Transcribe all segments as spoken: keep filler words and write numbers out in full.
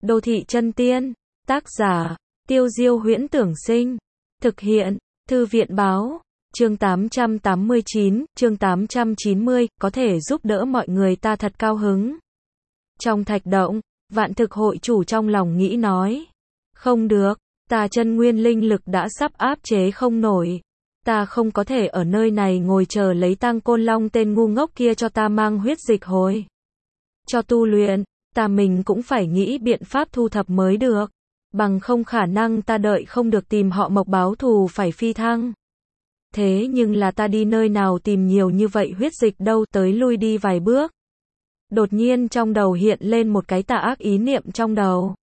Đô thị chân tiên. Tác giả, Tiêu Diêu Huyễn Tưởng Sinh. Thực hiện, Thư viện Báo. Chương tám trăm tám mươi chín, chương tám trăm chín mươi, có thể giúp đỡ mọi người ta thật cao hứng. Trong thạch động, Vạn Thực hội chủ trong lòng nghĩ nói. Không được, ta chân nguyên linh lực đã sắp áp chế không nổi. Ta không có thể ở nơi này ngồi chờ lấy Tăng Côn Long tên ngu ngốc kia cho ta mang huyết dịch hồi. Cho tu luyện, ta mình cũng phải nghĩ biện pháp thu thập mới được. Bằng không khả năng ta đợi không được tìm họ Mộc báo thù phải phi thăng. Thế nhưng là ta đi nơi nào tìm nhiều như vậy huyết dịch đâu, tới lui đi vài bước. Đột nhiên trong đầu hiện lên một cái tà ác ý niệm trong đầu.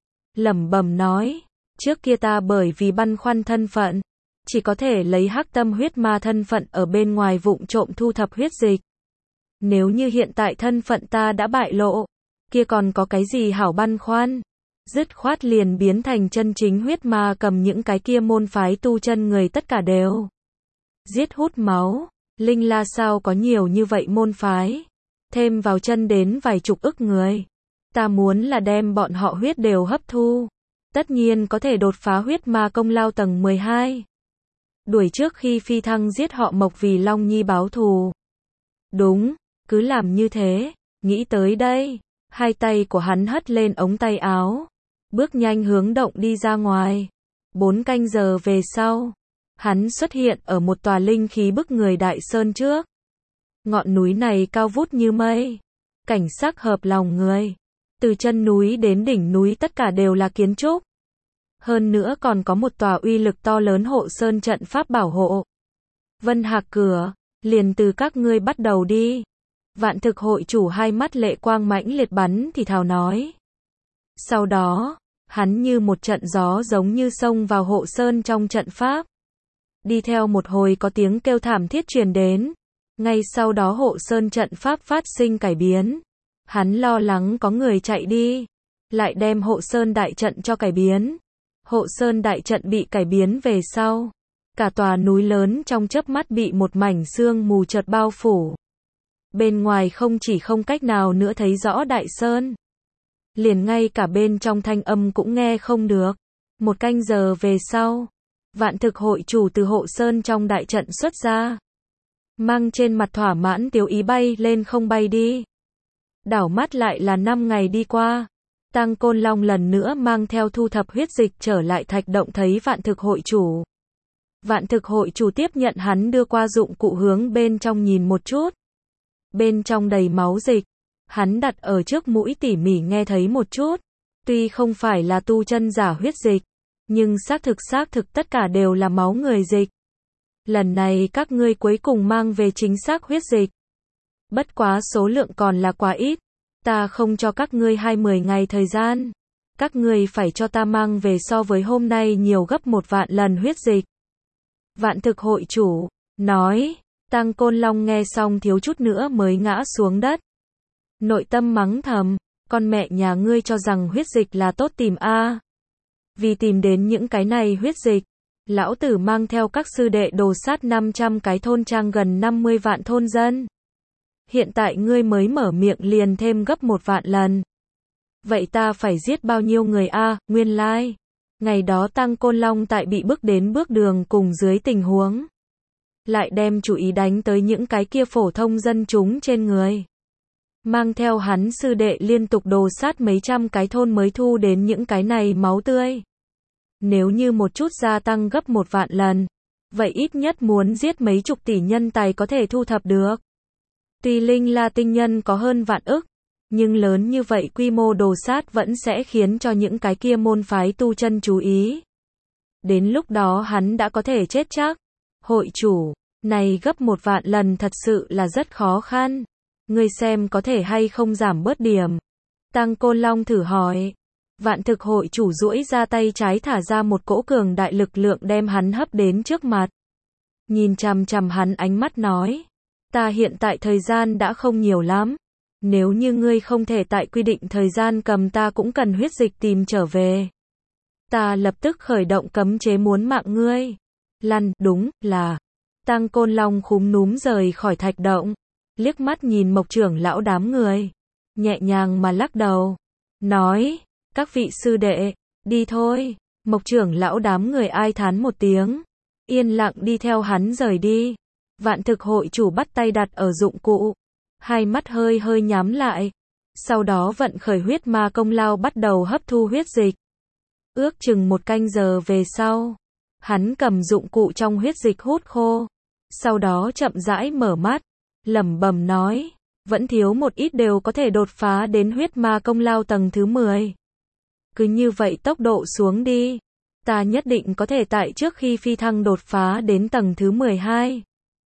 Lẩm bẩm nói, trước kia ta bởi vì băn khoăn thân phận, chỉ có thể lấy hắc tâm huyết ma thân phận ở bên ngoài vụng trộm thu thập huyết dịch. Nếu như hiện tại thân phận ta đã bại lộ, kia còn có cái gì hảo băn khoăn. Dứt khoát liền biến thành chân chính huyết ma, cầm những cái kia môn phái tu chân người tất cả đều giết hút máu. Linh La sao có nhiều như vậy môn phái, thêm vào chân đến vài chục ức người. Ta muốn là đem bọn họ huyết đều hấp thu, tất nhiên có thể đột phá huyết ma công lao tầng mười hai. Đuổi trước khi phi thăng giết họ Mộc vì Long Nhi báo thù. Đúng, cứ làm như thế. Nghĩ tới đây, hai tay của hắn hất lên ống tay áo, bước nhanh hướng động đi ra ngoài. Bốn canh giờ về sau, hắn xuất hiện ở một tòa linh khí bức người đại sơn trước. Ngọn núi này cao vút như mây, cảnh sắc hợp lòng người. Từ chân núi đến đỉnh núi tất cả đều là kiến trúc. Hơn nữa còn có một tòa uy lực to lớn hộ sơn trận pháp bảo hộ. Vân Hạc cửa, liền từ các ngươi bắt đầu đi. Vạn Thực hội chủ hai mắt lệ quang mãnh liệt bắn thì thào nói. Sau đó, hắn như một trận gió giống như xông vào hộ sơn trong trận pháp. Đi theo một hồi có tiếng kêu thảm thiết truyền đến. Ngay sau đó hộ sơn trận pháp phát sinh cải biến. Hắn lo lắng có người chạy đi, lại đem hộ sơn đại trận cho cải biến. Hộ sơn đại trận bị cải biến về sau, cả tòa núi lớn trong chớp mắt bị một mảnh sương mù chợt bao phủ. Bên ngoài không chỉ không cách nào nữa thấy rõ đại sơn, liền ngay cả bên trong thanh âm cũng nghe không được. Một canh giờ về sau, Vạn Thực hội chủ từ hộ sơn trong đại trận xuất ra, mang trên mặt thỏa mãn tiếu ý bay lên không bay đi. Đảo mắt lại là năm ngày đi qua. Tăng Côn Long lần nữa mang theo thu thập huyết dịch trở lại thạch động, thấy Vạn Thực hội chủ. Vạn Thực hội chủ tiếp nhận hắn đưa qua dụng cụ, hướng bên trong nhìn một chút. Bên trong đầy máu dịch. Hắn đặt ở trước mũi tỉ mỉ nghe thấy một chút. Tuy không phải là tu chân giả huyết dịch, nhưng xác thực xác thực tất cả đều là máu người dịch. Lần này các ngươi cuối cùng mang về chính xác huyết dịch. Bất quá số lượng còn là quá ít. Ta không cho các ngươi hai mươi ngày thời gian. Các ngươi phải cho ta mang về so với hôm nay nhiều gấp một vạn lần huyết dịch. Vạn Thực hội chủ nói. Tăng Côn Long nghe xong thiếu chút nữa mới ngã xuống đất. Nội tâm mắng thầm, con mẹ nhà ngươi cho rằng huyết dịch là tốt tìm a? À. Vì tìm đến những cái này huyết dịch, lão tử mang theo các sư đệ đồ sát năm trăm cái thôn trang gần năm mươi vạn thôn dân. Hiện tại ngươi mới mở miệng liền thêm gấp một vạn lần. Vậy ta phải giết bao nhiêu người a? À, nguyên lai. Like. Ngày đó Tăng Côn Long tại bị bức đến bước đường cùng dưới tình huống, lại đem chủ ý đánh tới những cái kia phổ thông dân chúng trên người. Mang theo hắn sư đệ liên tục đồ sát mấy trăm cái thôn mới thu đến những cái này máu tươi. Nếu như một chút gia tăng gấp một vạn lần, vậy ít nhất muốn giết mấy chục tỷ nhân tài có thể thu thập được. Tuy Linh La tinh nhân có hơn vạn ức, nhưng lớn như vậy quy mô đồ sát vẫn sẽ khiến cho những cái kia môn phái tu chân chú ý. Đến lúc đó hắn đã có thể chết chắc. Hội chủ, này gấp một vạn lần thật sự là rất khó khăn. Ngươi xem có thể hay không giảm bớt điểm. Tăng Côn Long thử hỏi. Vạn Thực hội chủ duỗi ra tay trái thả ra một cỗ cường đại lực lượng đem hắn hấp đến trước mặt. Nhìn chằm chằm hắn ánh mắt nói. Ta hiện tại thời gian đã không nhiều lắm. Nếu như ngươi không thể tại quy định thời gian cầm, ta cũng cần huyết dịch tìm trở về. Ta lập tức khởi động cấm chế muốn mạng ngươi. Lăn, đúng là. Tăng Côn Long khúm núm rời khỏi thạch động. Liếc mắt nhìn Mộc trưởng lão đám người. Nhẹ nhàng mà lắc đầu. Nói, Các vị sư đệ, đi thôi. Mộc trưởng lão đám người ai thán một tiếng. Yên lặng đi theo hắn rời đi. Vạn thực hội chủ bắt tay đặt ở dụng cụ. Hai mắt hơi hơi nhắm lại. Sau đó vận khởi huyết ma công lao bắt đầu hấp thu huyết dịch. Ước chừng một canh giờ về sau. Hắn cầm dụng cụ trong huyết dịch hút khô. Sau đó chậm rãi mở mắt. Lẩm bẩm nói. Vẫn thiếu một ít đều có thể đột phá đến huyết ma công lao tầng thứ mười. Cứ như vậy tốc độ xuống đi. Ta nhất định có thể tại trước khi phi thăng đột phá đến tầng thứ mười hai.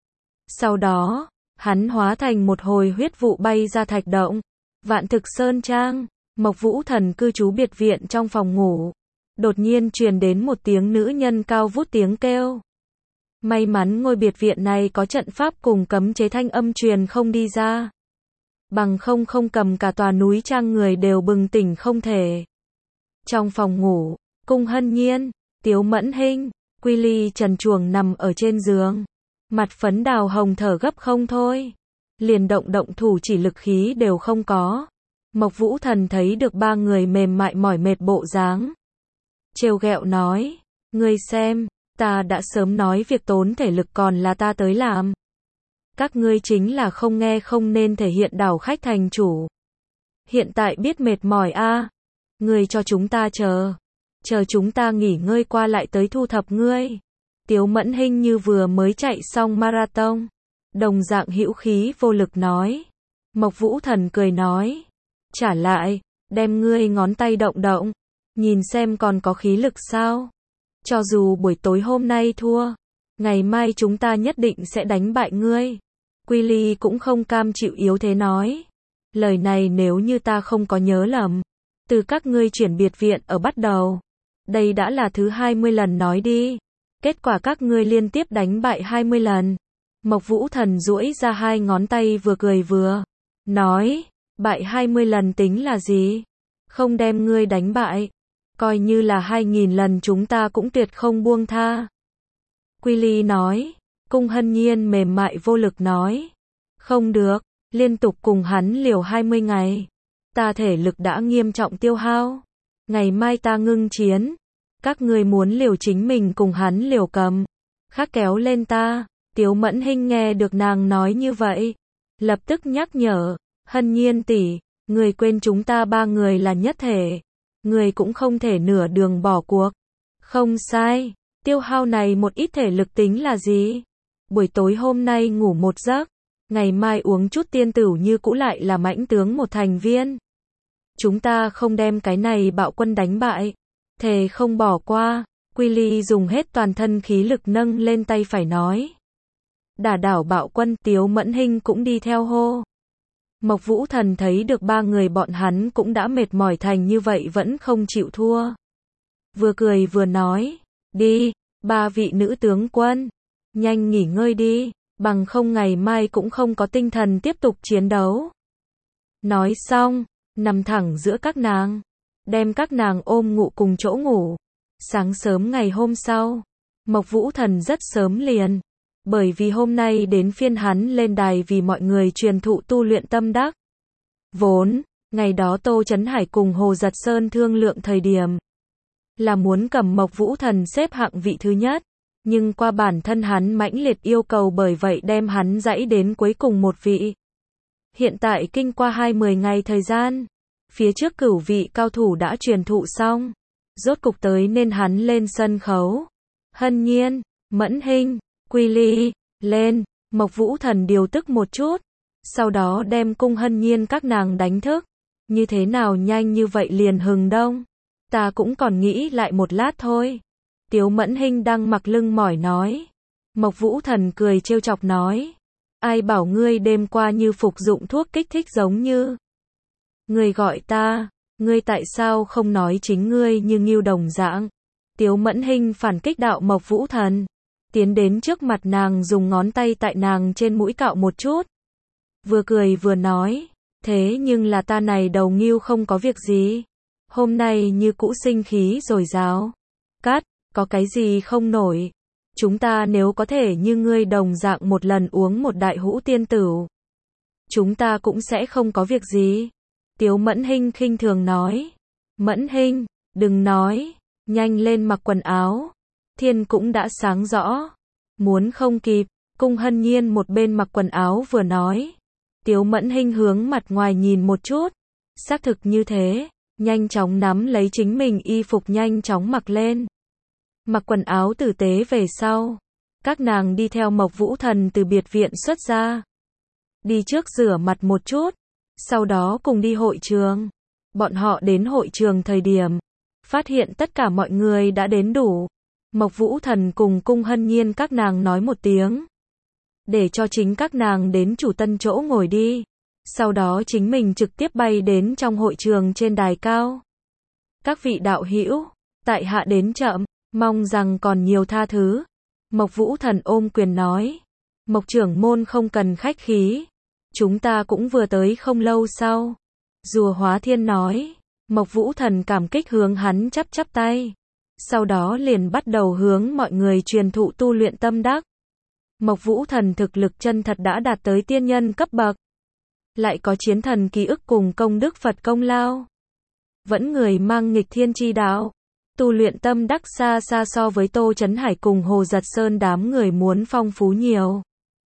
Sau đó, hắn hóa thành một hồi huyết vụ bay ra thạch động. Vạn thực sơn trang, Mộc Vũ Thần cư trú biệt viện trong phòng ngủ. Đột nhiên truyền đến một tiếng nữ nhân cao vút tiếng kêu. May mắn ngôi biệt viện này có trận pháp cùng cấm chế thanh âm truyền không đi ra. Bằng không không cầm cả tòa núi trang người đều bừng tỉnh không thể. Trong phòng ngủ, Cung Hân Nhiên, Tiếu Mẫn Hinh, Quy Ly trần truồng nằm ở trên giường. Mặt phấn đào hồng thở gấp không thôi. Liền động động thủ chỉ lực khí đều không có. Mộc Vũ Thần thấy được ba người mềm mại mỏi mệt bộ dáng. Trêu ghẹo nói, ngươi xem, ta đã sớm nói việc tốn thể lực còn là ta tới làm. Các ngươi chính là không nghe không nên thể hiện đảo khách thành chủ. Hiện tại biết mệt mỏi a, à. Ngươi cho chúng ta chờ. Chờ chúng ta nghỉ ngơi qua lại tới thu thập ngươi. Tiếu Mẫn Hinh như vừa mới chạy xong marathon. Đồng dạng hữu khí vô lực nói. Mộc Vũ Thần cười nói. Trả lại, đem ngươi ngón tay động động. Nhìn xem còn có khí lực sao. Cho dù buổi tối hôm nay thua. Ngày mai chúng ta nhất định sẽ đánh bại ngươi. Quy Ly cũng không cam chịu yếu thế nói. Lời này nếu như ta không có nhớ lầm. Từ các ngươi chuyển biệt viện ở bắt đầu. Đây đã là thứ hai mươi lần nói đi. Kết quả các ngươi liên tiếp đánh bại hai mươi lần. Mộc Vũ Thần duỗi ra hai ngón tay vừa cười vừa. Nói, bại hai mươi lần tính là gì? Không đem ngươi đánh bại. Coi như là hai nghìn lần chúng ta cũng tuyệt không buông tha. Quy Ly nói. Cung Hân Nhiên mềm mại vô lực nói. Không được, liên tục cùng hắn liều hai mươi ngày. Ta thể lực đã nghiêm trọng tiêu hao. Ngày mai ta ngưng chiến. Các ngươi muốn liều chính mình cùng hắn liều cầm. Khác kéo lên ta. Tiếu Mẫn Hinh nghe được nàng nói như vậy. Lập tức nhắc nhở. Hân Nhiên tỷ, người quên chúng ta ba người là nhất thể. Người cũng không thể nửa đường bỏ cuộc. Không sai. Tiêu hao này một ít thể lực tính là gì? Buổi tối hôm nay ngủ một giấc. Ngày mai uống chút tiên tửu như cũ lại là mãnh tướng một thành viên. Chúng ta không đem cái này bạo quân đánh bại. Thề không bỏ qua. Quy Ly dùng hết toàn thân khí lực nâng lên tay phải nói. Đả đảo bạo quân. Tiếu Mẫn Hinh cũng đi theo hô. Mộc Vũ Thần thấy được ba người bọn hắn cũng đã mệt mỏi thành như vậy vẫn không chịu thua. Vừa cười vừa nói. Đi, ba vị nữ tướng quân. Nhanh nghỉ ngơi đi. Bằng không ngày mai cũng không có tinh thần tiếp tục chiến đấu. Nói xong, nằm thẳng giữa các nàng. Đem các nàng ôm ngủ cùng chỗ ngủ. Sáng sớm ngày hôm sau, Mộc Vũ Thần rất sớm liền. Bởi vì hôm nay đến phiên hắn lên đài vì mọi người truyền thụ tu luyện tâm đắc. Vốn, ngày đó Tô Chấn Hải cùng Hồ Giật Sơn thương lượng thời điểm. Là muốn cầm Mộc Vũ Thần xếp hạng vị thứ nhất. Nhưng qua bản thân hắn mãnh liệt yêu cầu bởi vậy đem hắn dãy đến cuối cùng một vị. Hiện tại kinh qua hai mươi ngày thời gian. Phía trước cửu vị cao thủ đã truyền thụ xong. Rốt cục tới nên hắn lên sân khấu. Hân Nhiên, Mẫn Hinh, Quy Ly, lên. Mộc Vũ Thần điều tức một chút. Sau đó đem Cung Hân Nhiên các nàng đánh thức. Như thế nào nhanh như vậy liền hừng đông. Ta cũng còn nghĩ lại một lát thôi. Tiếu Mẫn Hinh đang mặc lưng mỏi nói. Mộc Vũ Thần cười trêu chọc nói. Ai bảo ngươi đêm qua như phục dụng thuốc kích thích giống như. Ngươi gọi ta, ngươi tại sao không nói chính ngươi như Ngưu đồng dạng. Tiếu Mẫn Hinh phản kích đạo Mộc Vũ Thần. Tiến đến trước mặt nàng dùng ngón tay tại nàng trên mũi cạo một chút. Vừa cười vừa nói. Thế nhưng là ta này đầu Ngưu không có việc gì. Hôm nay như cũ sinh khí dồi dào. Cát, có cái gì không nổi. Chúng ta nếu có thể như ngươi đồng dạng một lần uống một đại hũ tiên tửu. Chúng ta cũng sẽ không có việc gì. Tiếu Mẫn Hinh khinh thường nói. Mẫn Hinh, đừng nói, nhanh lên mặc quần áo. Thiên cũng đã sáng rõ. Muốn không kịp, Cung Hân Nhiên một bên mặc quần áo vừa nói. Tiếu Mẫn Hinh hướng mặt ngoài nhìn một chút. Xác thực như thế, nhanh chóng nắm lấy chính mình y phục nhanh chóng mặc lên. Mặc quần áo tử tế về sau. Các nàng đi theo Mộc Vũ Thần từ biệt viện xuất ra. Đi trước rửa mặt một chút. Sau đó cùng đi hội trường. Bọn họ đến hội trường thời điểm. Phát hiện tất cả mọi người đã đến đủ. Mộc Vũ Thần cùng Cung Hân Nhiên các nàng nói một tiếng. Để cho chính các nàng đến chủ tân chỗ ngồi đi. Sau đó chính mình trực tiếp bay đến trong hội trường trên đài cao. Các vị đạo hữu, tại hạ đến chậm, mong rằng còn nhiều tha thứ. Mộc Vũ Thần ôm quyền nói. Mộc trưởng môn không cần khách khí. Chúng ta cũng vừa tới không lâu sau. Rùa Hóa Thiên nói. Mộc Vũ Thần cảm kích hướng hắn chắp chắp tay. Sau đó liền bắt đầu hướng mọi người truyền thụ tu luyện tâm đắc. Mộc Vũ Thần thực lực chân thật đã đạt tới tiên nhân cấp bậc. Lại có chiến thần ký ức cùng công đức Phật công lao. Vẫn người mang nghịch thiên chi đạo. Tu luyện tâm đắc xa xa so với Tô Chấn Hải cùng Hồ Giật Sơn đám người muốn phong phú nhiều.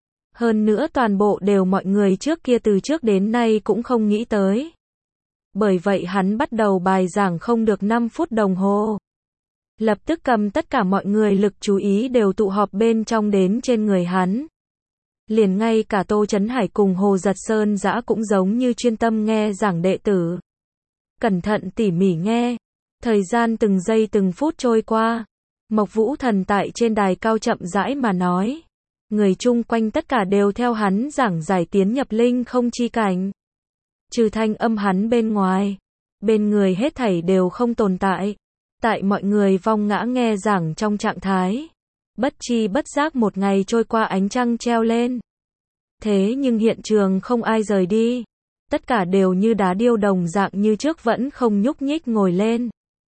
Hơn nữa toàn bộ đều mọi người trước kia từ trước đến nay cũng không nghĩ tới. Bởi vậy hắn bắt đầu bài giảng không được năm phút đồng hồ. Lập tức cầm tất cả mọi người lực chú ý đều tụ họp bên trong đến trên người hắn. Liền ngay cả Tô Chấn Hải cùng Hồ Giật Sơn dã cũng giống như chuyên tâm nghe giảng đệ tử. Cẩn thận tỉ mỉ nghe. Thời gian từng giây từng phút trôi qua. Mộc Vũ Thần tại trên đài cao chậm rãi mà nói. Người chung quanh tất cả đều theo hắn giảng giải tiến nhập linh không chi cảnh. Trừ thanh âm hắn bên ngoài. Bên người hết thảy đều không tồn tại. Tại mọi người vong ngã nghe giảng trong trạng thái. Bất chi bất giác một ngày trôi qua ánh trăng treo lên. Thế nhưng hiện trường không ai rời đi. Tất cả đều như đá điêu đồng dạng như trước vẫn không nhúc nhích ngồi lên.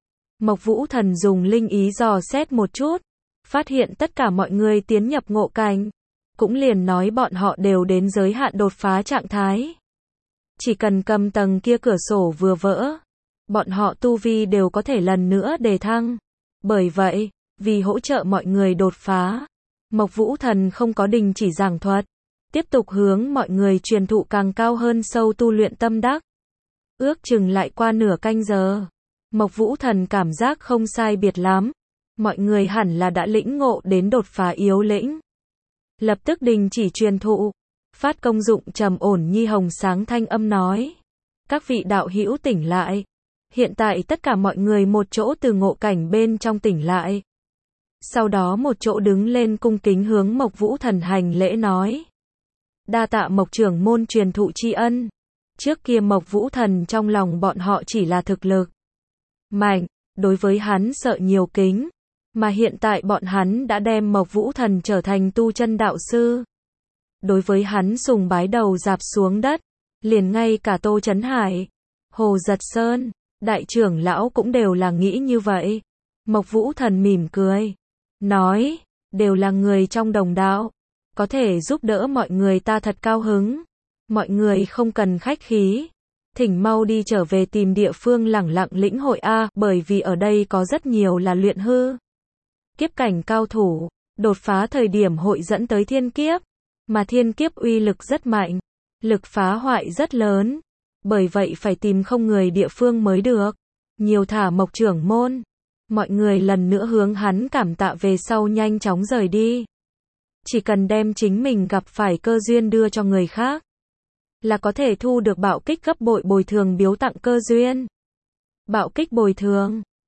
Mộc Vũ Thần dùng linh ý dò xét một chút. Phát hiện tất cả mọi người tiến nhập ngộ cảnh. Cũng liền nói bọn họ đều đến giới hạn đột phá trạng thái. Chỉ cần cầm tầng kia cửa sổ vừa vỡ. Bọn họ tu vi đều có thể lần nữa đề thăng. Bởi vậy, vì hỗ trợ mọi người đột phá, Mộc Vũ Thần không có đình chỉ giảng thuật. Tiếp tục hướng mọi người truyền thụ càng cao hơn sâu tu luyện tâm đắc. Ước chừng lại qua nửa canh giờ. Mộc Vũ Thần cảm giác không sai biệt lắm. Mọi người hẳn là đã lĩnh ngộ đến đột phá yếu lĩnh. Lập tức đình chỉ truyền thụ. Phát công dụng trầm ổn nhi hồng sáng thanh âm nói. Các vị đạo hữu tỉnh lại. Hiện tại tất cả mọi người một chỗ từ ngộ cảnh bên trong tỉnh lại. Sau đó một chỗ đứng lên cung kính hướng Mộc Vũ Thần hành lễ nói. Đa tạ Mộc trưởng môn truyền thụ tri ân. Trước kia Mộc Vũ Thần trong lòng bọn họ chỉ là thực lực mạnh, đối với hắn sợ nhiều kính. Mà hiện tại bọn hắn đã đem Mộc Vũ Thần trở thành tu chân đạo sư. Đối với hắn sùng bái đầu dạp xuống đất. Liền ngay cả Tô Chấn Hải, Hồ Giật Sơn, đại trưởng lão cũng đều là nghĩ như vậy. Mộc Vũ Thần mỉm cười. Nói, đều là người trong đồng đạo. Có thể giúp đỡ mọi người ta thật cao hứng. Mọi người không cần khách khí. Thỉnh mau đi trở về tìm địa phương lẳng lặng lĩnh hội A, bởi vì ở đây có rất nhiều là luyện hư kiếp cảnh cao thủ. Đột phá thời điểm hội dẫn tới thiên kiếp. Mà thiên kiếp uy lực rất mạnh. Lực phá hoại rất lớn. Bởi vậy phải tìm không người địa phương mới được. Nhiều thả Mộc trưởng môn. Mọi người lần nữa hướng hắn cảm tạ về sau nhanh chóng rời đi. Chỉ cần đem chính mình gặp phải cơ duyên đưa cho người khác. Là có thể thu được bạo kích gấp bội bồi thường biếu tặng cơ duyên. Bạo kích bồi thường.